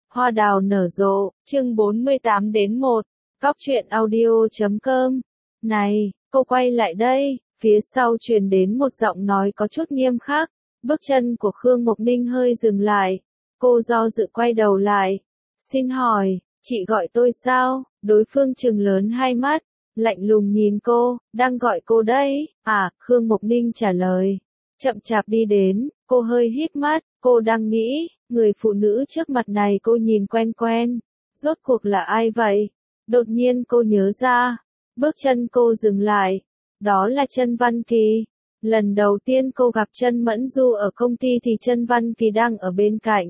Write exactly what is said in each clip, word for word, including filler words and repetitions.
Hoa đào nở rộ, chương bốn mươi tám đến một, Cóc truyện audio chấm com. Này, cô quay lại đây, phía sau truyền đến một giọng nói có chút nghiêm khắc, bước chân của Khương Mộc Ninh hơi dừng lại, cô do dự quay đầu lại. Xin hỏi, chị gọi tôi sao? Đối phương trừng lớn hai mắt, lạnh lùng nhìn cô, đang gọi cô đấy, à, Khương Mộc Ninh trả lời. Chậm chạp đi đến, cô hơi híp mắt, cô đang nghĩ, người phụ nữ trước mặt này cô nhìn quen quen, rốt cuộc là ai vậy? Đột nhiên cô nhớ ra, bước chân cô dừng lại, đó là Chân Văn Kỳ. Lần đầu tiên cô gặp Chân Mẫn Du ở công ty thì Chân Văn Kỳ đang ở bên cạnh.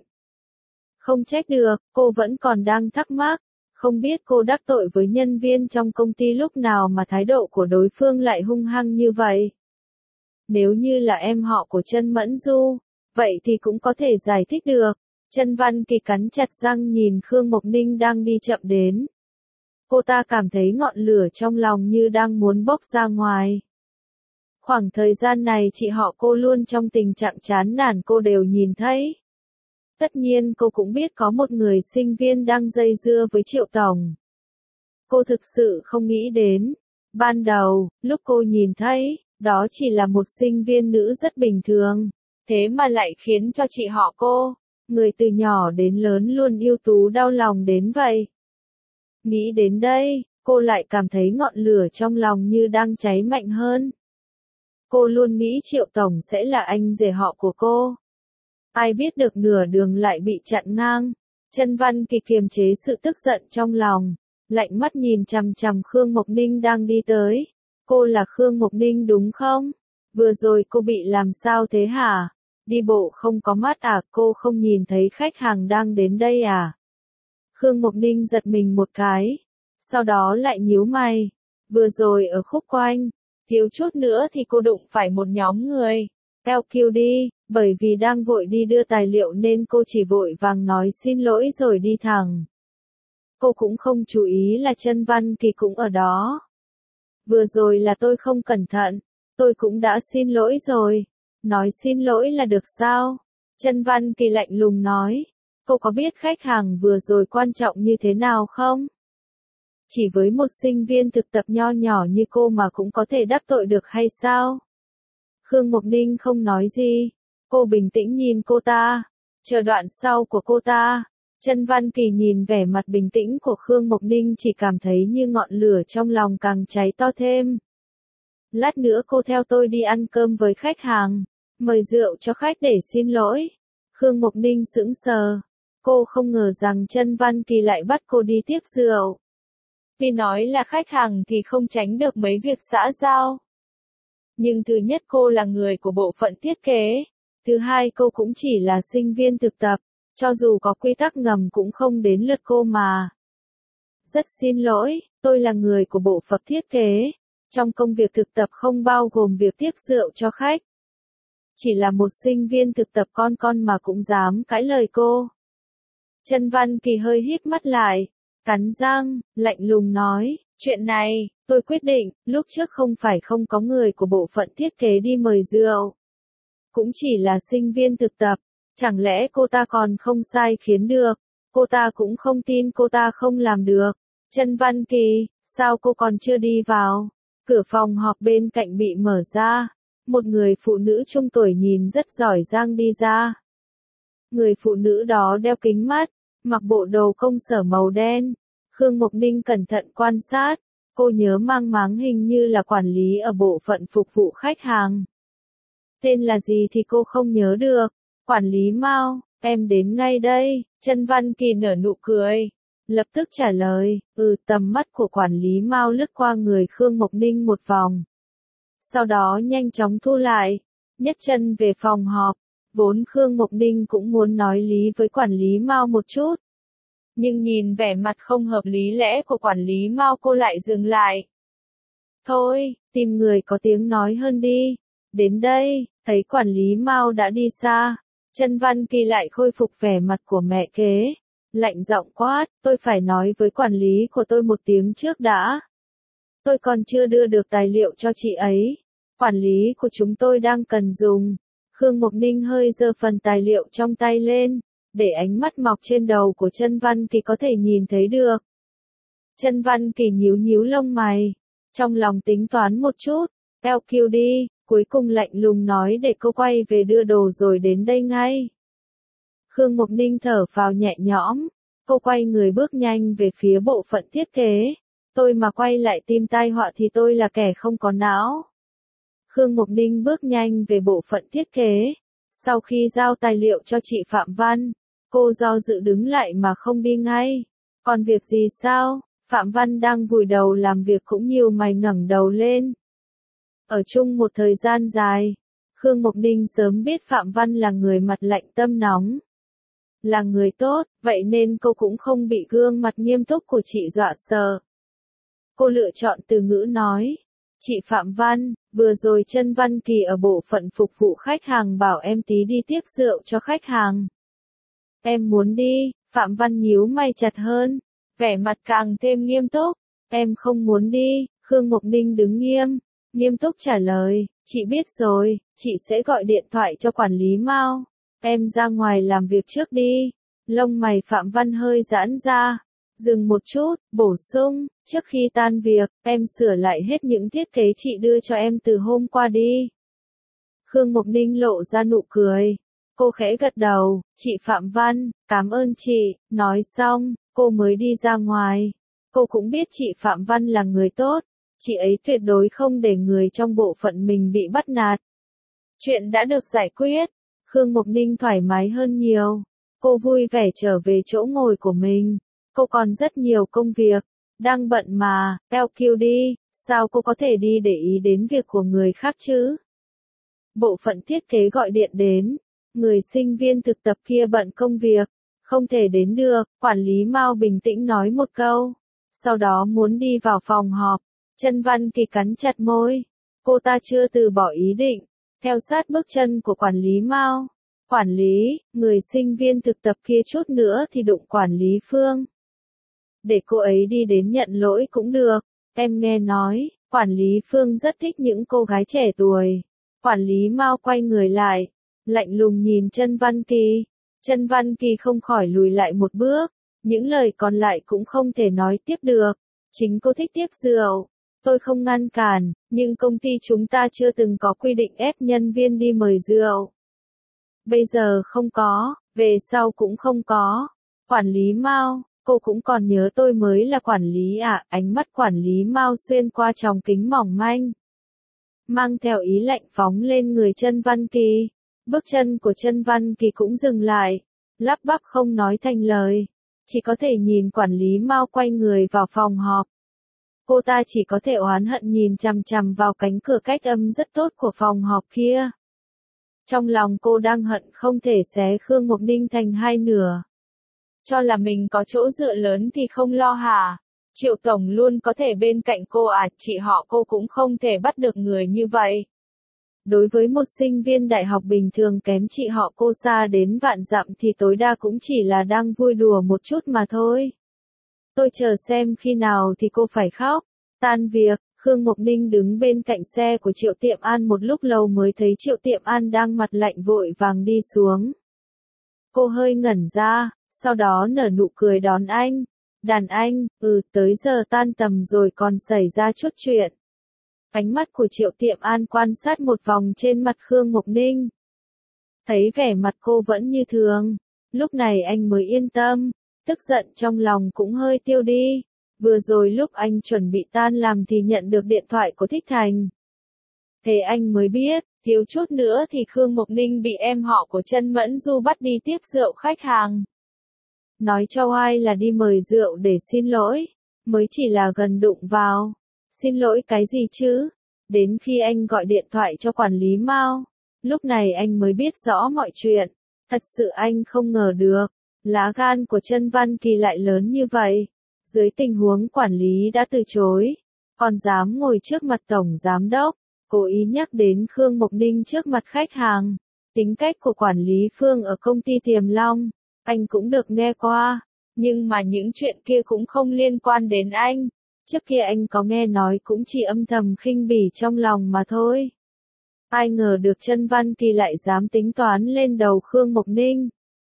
Không trách được, cô vẫn còn đang thắc mắc, không biết cô đắc tội với nhân viên trong công ty lúc nào mà thái độ của đối phương lại hung hăng như vậy. Nếu như là em họ của Chân Mẫn Du, vậy thì cũng có thể giải thích được. Chân Văn Kỳ cắn chặt răng nhìn Khương Mộc Ninh đang đi chậm đến. Cô ta cảm thấy ngọn lửa trong lòng như đang muốn bốc ra ngoài. Khoảng thời gian này chị họ cô luôn trong tình trạng chán nản cô đều nhìn thấy. Tất nhiên cô cũng biết có một người sinh viên đang dây dưa với Triệu Tổng. Cô thực sự không nghĩ đến. Ban đầu, lúc cô nhìn thấy, đó chỉ là một sinh viên nữ rất bình thường. Thế mà lại khiến cho chị họ cô, người từ nhỏ đến lớn luôn ưu tú đau lòng đến vậy. Nghĩ đến đây, cô lại cảm thấy ngọn lửa trong lòng như đang cháy mạnh hơn. Cô luôn nghĩ Triệu Tổng sẽ là anh rể họ của cô. Ai biết được nửa đường lại bị chặn ngang. Chân Văn Kỳ kiềm chế sự tức giận trong lòng, lạnh mắt nhìn chằm chằm Khương Mộc Ninh đang đi tới. Cô là Khương Mộc Ninh đúng không? Vừa rồi cô bị làm sao thế hả? Đi bộ không có mắt à, cô không nhìn thấy khách hàng đang đến đây à? Khương Mộc Ninh giật mình một cái, sau đó lại nhíu mày. Vừa rồi ở khúc quanh, thiếu chút nữa thì cô đụng phải một nhóm người. lờ quy đi, bởi vì đang vội đi đưa tài liệu nên cô chỉ vội vàng nói xin lỗi rồi đi thẳng. Cô cũng không chú ý là Chân Văn Kỳ cũng ở đó. Vừa rồi là tôi không cẩn thận, tôi cũng đã xin lỗi rồi. Nói xin lỗi là được sao? Chân Văn Kỳ lạnh lùng nói. Cô có biết khách hàng vừa rồi quan trọng như thế nào không? Chỉ với một sinh viên thực tập nho nhỏ như cô mà cũng có thể đắc tội được hay sao? Khương Mộc Ninh không nói gì. Cô bình tĩnh nhìn cô ta, chờ đoạn sau của cô ta. Chân Văn Kỳ nhìn vẻ mặt bình tĩnh của Khương Mộc Ninh chỉ cảm thấy như ngọn lửa trong lòng càng cháy to thêm. Lát nữa cô theo tôi đi ăn cơm với khách hàng, mời rượu cho khách để xin lỗi. Khương Mộc Ninh sững sờ. Cô không ngờ rằng Chân Văn Kỳ lại bắt cô đi tiếp rượu. Vì nói là khách hàng thì không tránh được mấy việc xã giao. Nhưng thứ nhất cô là người của bộ phận thiết kế. Thứ hai cô cũng chỉ là sinh viên thực tập. Cho dù có quy tắc ngầm cũng không đến lượt cô mà. Rất xin lỗi, tôi là người của bộ phận thiết kế. Trong công việc thực tập không bao gồm việc tiếp rượu cho khách. Chỉ là một sinh viên thực tập con con mà cũng dám cãi lời cô. Chân Văn Kỳ hơi híp mắt lại, cắn răng, lạnh lùng nói, chuyện này, tôi quyết định, lúc trước không phải không có người của bộ phận thiết kế đi mời rượu. Cũng chỉ là sinh viên thực tập, chẳng lẽ cô ta còn không sai khiến được, cô ta cũng không tin cô ta không làm được. Chân Văn Kỳ, sao cô còn chưa đi vào? Cửa phòng họp bên cạnh bị mở ra, một người phụ nữ trung tuổi nhìn rất giỏi giang đi ra. Người phụ nữ đó đeo kính mắt, mặc bộ đồ công sở màu đen. Khương Mộc Ninh cẩn thận quan sát, cô nhớ mang máng hình như là quản lý ở bộ phận phục vụ khách hàng. Tên là gì thì cô không nhớ được. Quản lý Mao, em đến ngay đây. Chân Văn Kỳ nở nụ cười, lập tức trả lời, ừ. Tầm mắt của quản lý Mao lướt qua người Khương Mộc Ninh một vòng. Sau đó nhanh chóng thu lại, nhấc chân về phòng họp. Vốn Khương Mộc Ninh cũng muốn nói lý với quản lý Mao một chút. Nhưng nhìn vẻ mặt không hợp lý lẽ của quản lý Mao cô lại dừng lại. Thôi, tìm người có tiếng nói hơn đi. Đến đây, thấy quản lý Mao đã đi xa. Chân Văn Kỳ lại khôi phục vẻ mặt của mẹ kế. Lạnh giọng quát, tôi phải nói với quản lý của tôi một tiếng trước đã. Tôi còn chưa đưa được tài liệu cho chị ấy. Quản lý của chúng tôi đang cần dùng. Khương Mộc Ninh hơi giơ phần tài liệu trong tay lên, để ánh mắt mọc trên đầu của Chân Văn Kỳ có thể nhìn thấy được. Chân Văn Kỳ nhíu nhíu lông mày, trong lòng tính toán một chút, eo kiu đi, cuối cùng lạnh lùng nói để cô quay về đưa đồ rồi đến đây ngay. Khương Mộc Ninh thở phào nhẹ nhõm, cô quay người bước nhanh về phía bộ phận thiết kế. Tôi mà quay lại tìm tai họa thì tôi là kẻ không có não. Khương Mộc Ninh bước nhanh về bộ phận thiết kế. Sau khi giao tài liệu cho chị Phạm Văn, cô do dự đứng lại mà không đi ngay. Còn việc gì sao? Phạm Văn đang vùi đầu làm việc cũng nhiều mày ngẩng đầu lên. Ở chung một thời gian dài, Khương Mộc Ninh sớm biết Phạm Văn là người mặt lạnh tâm nóng. Là người tốt, vậy nên cô cũng không bị gương mặt nghiêm túc của chị dọa sợ. Cô lựa chọn từ ngữ nói. Chị Phạm Văn, vừa rồi Chân Văn Kỳ ở bộ phận phục vụ khách hàng bảo em tí đi tiếp rượu cho khách hàng. Em muốn đi, Phạm Văn nhíu mày chặt hơn, vẻ mặt càng thêm nghiêm túc. Em không muốn đi, Khương Mộc Ninh đứng nghiêm, nghiêm túc trả lời, chị biết rồi, chị sẽ gọi điện thoại cho quản lý Mao. Em ra ngoài làm việc trước đi. Lông mày Phạm Văn hơi giãn ra. Dừng một chút, bổ sung, trước khi tan việc, em sửa lại hết những thiết kế chị đưa cho em từ hôm qua đi. Khương Mộc Ninh lộ ra nụ cười. Cô khẽ gật đầu, chị Phạm Văn, cảm ơn chị, nói xong, cô mới đi ra ngoài. Cô cũng biết chị Phạm Văn là người tốt, chị ấy tuyệt đối không để người trong bộ phận mình bị bắt nạt. Chuyện đã được giải quyết, Khương Mộc Ninh thoải mái hơn nhiều. Cô vui vẻ trở về chỗ ngồi của mình. Cô còn rất nhiều công việc, đang bận mà, eo kiu đi, sao cô có thể đi để ý đến việc của người khác chứ? Bộ phận thiết kế gọi điện đến, người sinh viên thực tập kia bận công việc, không thể đến được, quản lý Mao bình tĩnh nói một câu, sau đó muốn đi vào phòng họp. Chân Văn Kỳ cắn chặt môi, cô ta chưa từ bỏ ý định, theo sát bước chân của quản lý Mao. Quản lý, người sinh viên thực tập kia chút nữa thì đụng quản lý Phương. Để cô ấy đi đến nhận lỗi cũng được, em nghe nói, quản lý Phương rất thích những cô gái trẻ tuổi. Quản lý Mao quay người lại, lạnh lùng nhìn Chân Văn Kỳ. Chân Văn Kỳ không khỏi lùi lại một bước, những lời còn lại cũng không thể nói tiếp được. Chính cô thích tiếp rượu, tôi không ngăn cản, nhưng công ty chúng ta chưa từng có quy định ép nhân viên đi mời rượu. Bây giờ không có, về sau cũng không có. Quản lý Mao, cô cũng còn nhớ tôi mới là quản lý à? Ánh mắt quản lý Mao xuyên qua tròng kính mỏng manh, mang theo ý lạnh phóng lên người Chân Văn Kỳ. Bước chân của Chân Văn Kỳ cũng dừng lại, lắp bắp không nói thành lời, chỉ có thể nhìn quản lý Mao quay người vào phòng họp. Cô ta chỉ có thể oán hận nhìn chằm chằm vào cánh cửa cách âm rất tốt của phòng họp kia. Trong lòng cô đang hận không thể xé Khương Mộc Ninh thành hai nửa. Cho là mình có chỗ dựa lớn thì không lo hả? Triệu Tổng luôn có thể bên cạnh cô à? Chị họ cô cũng không thể bắt được người như vậy. Đối với một sinh viên đại học bình thường kém chị họ cô xa đến vạn dặm thì tối đa cũng chỉ là đang vui đùa một chút mà thôi. Tôi chờ xem khi nào thì cô phải khóc. Tan việc, Khương Mộc Ninh đứng bên cạnh xe của Triệu Tiệm An một lúc lâu mới thấy Triệu Tiệm An đang mặt lạnh vội vàng đi xuống. Cô hơi ngẩn ra, sau đó nở nụ cười đón anh. Đàn anh, ừ, tới giờ tan tầm rồi còn xảy ra chút chuyện. Ánh mắt của Triệu Tiệm An quan sát một vòng trên mặt Khương Mộc Ninh. Thấy vẻ mặt cô vẫn như thường, lúc này anh mới yên tâm, tức giận trong lòng cũng hơi tiêu đi. Vừa rồi lúc anh chuẩn bị tan làm thì nhận được điện thoại của Thích Thành. Thế anh mới biết, thiếu chút nữa thì Khương Mộc Ninh bị em họ của Chân Mẫn Du bắt đi tiếp rượu khách hàng. Nói cho ai là đi mời rượu để xin lỗi, mới chỉ là gần đụng vào. Xin lỗi cái gì chứ? Đến khi anh gọi điện thoại cho quản lý Mao, lúc này anh mới biết rõ mọi chuyện. Thật sự anh không ngờ được, lá gan của Chân Văn Kỳ lại lớn như vậy. Dưới tình huống quản lý đã từ chối, còn dám ngồi trước mặt tổng giám đốc, cố ý nhắc đến Khương Mộc Ninh trước mặt khách hàng. Tính cách của quản lý Phương ở công ty Tiềm Long, anh cũng được nghe qua, nhưng mà những chuyện kia cũng không liên quan đến anh. Trước kia anh có nghe nói cũng chỉ âm thầm khinh bỉ trong lòng mà thôi. Ai ngờ được Chân Văn Kỳ lại dám tính toán lên đầu Khương Mộc Ninh.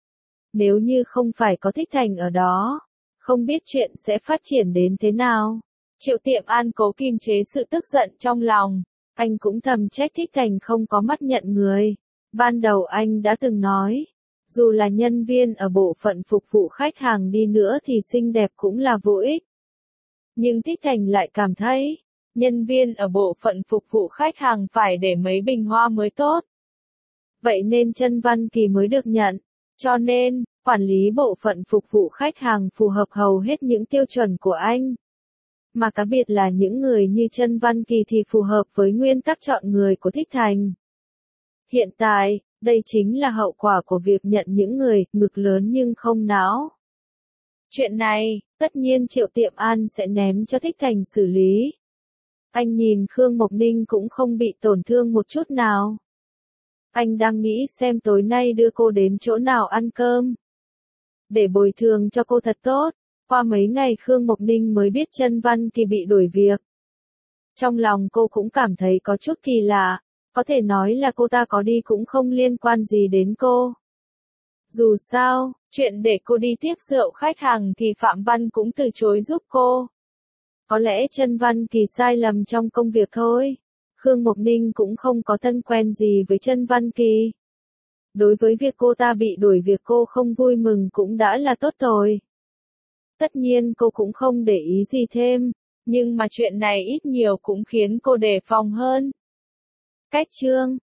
Nếu như không phải có Thích Thành ở đó, không biết chuyện sẽ phát triển đến thế nào. Triệu Tiệm An cố kiềm chế sự tức giận trong lòng. Anh cũng thầm trách Thích Thành không có mắt nhận người. Ban đầu anh đã từng nói, dù là nhân viên ở bộ phận phục vụ khách hàng đi nữa thì xinh đẹp cũng là vô ích. Nhưng Thích Thành lại cảm thấy, nhân viên ở bộ phận phục vụ khách hàng phải để mấy bình hoa mới tốt. Vậy nên Chân Văn Kỳ mới được nhận. Cho nên, quản lý bộ phận phục vụ khách hàng phù hợp hầu hết những tiêu chuẩn của anh. Mà cá biệt là những người như Chân Văn Kỳ thì phù hợp với nguyên tắc chọn người của Thích Thành. Hiện tại, đây chính là hậu quả của việc nhận những người ngực lớn nhưng không não. Chuyện này, tất nhiên Triệu Tiệm An sẽ ném cho Thích Thành xử lý. Anh nhìn Khương Mộc Ninh cũng không bị tổn thương một chút nào. Anh đang nghĩ xem tối nay đưa cô đến chỗ nào ăn cơm. Để bồi thường cho cô thật tốt. Qua mấy ngày Khương Mộc Ninh mới biết Chân Văn Kỳ bị đuổi việc. Trong lòng cô cũng cảm thấy có chút kỳ lạ. Có thể nói là cô ta có đi cũng không liên quan gì đến cô. Dù sao, chuyện để cô đi tiếp rượu khách hàng thì Phạm Văn cũng từ chối giúp cô. Có lẽ Chân Văn Kỳ sai lầm trong công việc thôi. Khương Mộc Ninh cũng không có thân quen gì với Chân Văn Kỳ. Đối với việc cô ta bị đuổi việc cô không vui mừng cũng đã là tốt rồi. Tất nhiên cô cũng không để ý gì thêm, nhưng mà chuyện này ít nhiều cũng khiến cô đề phòng hơn. Cách chương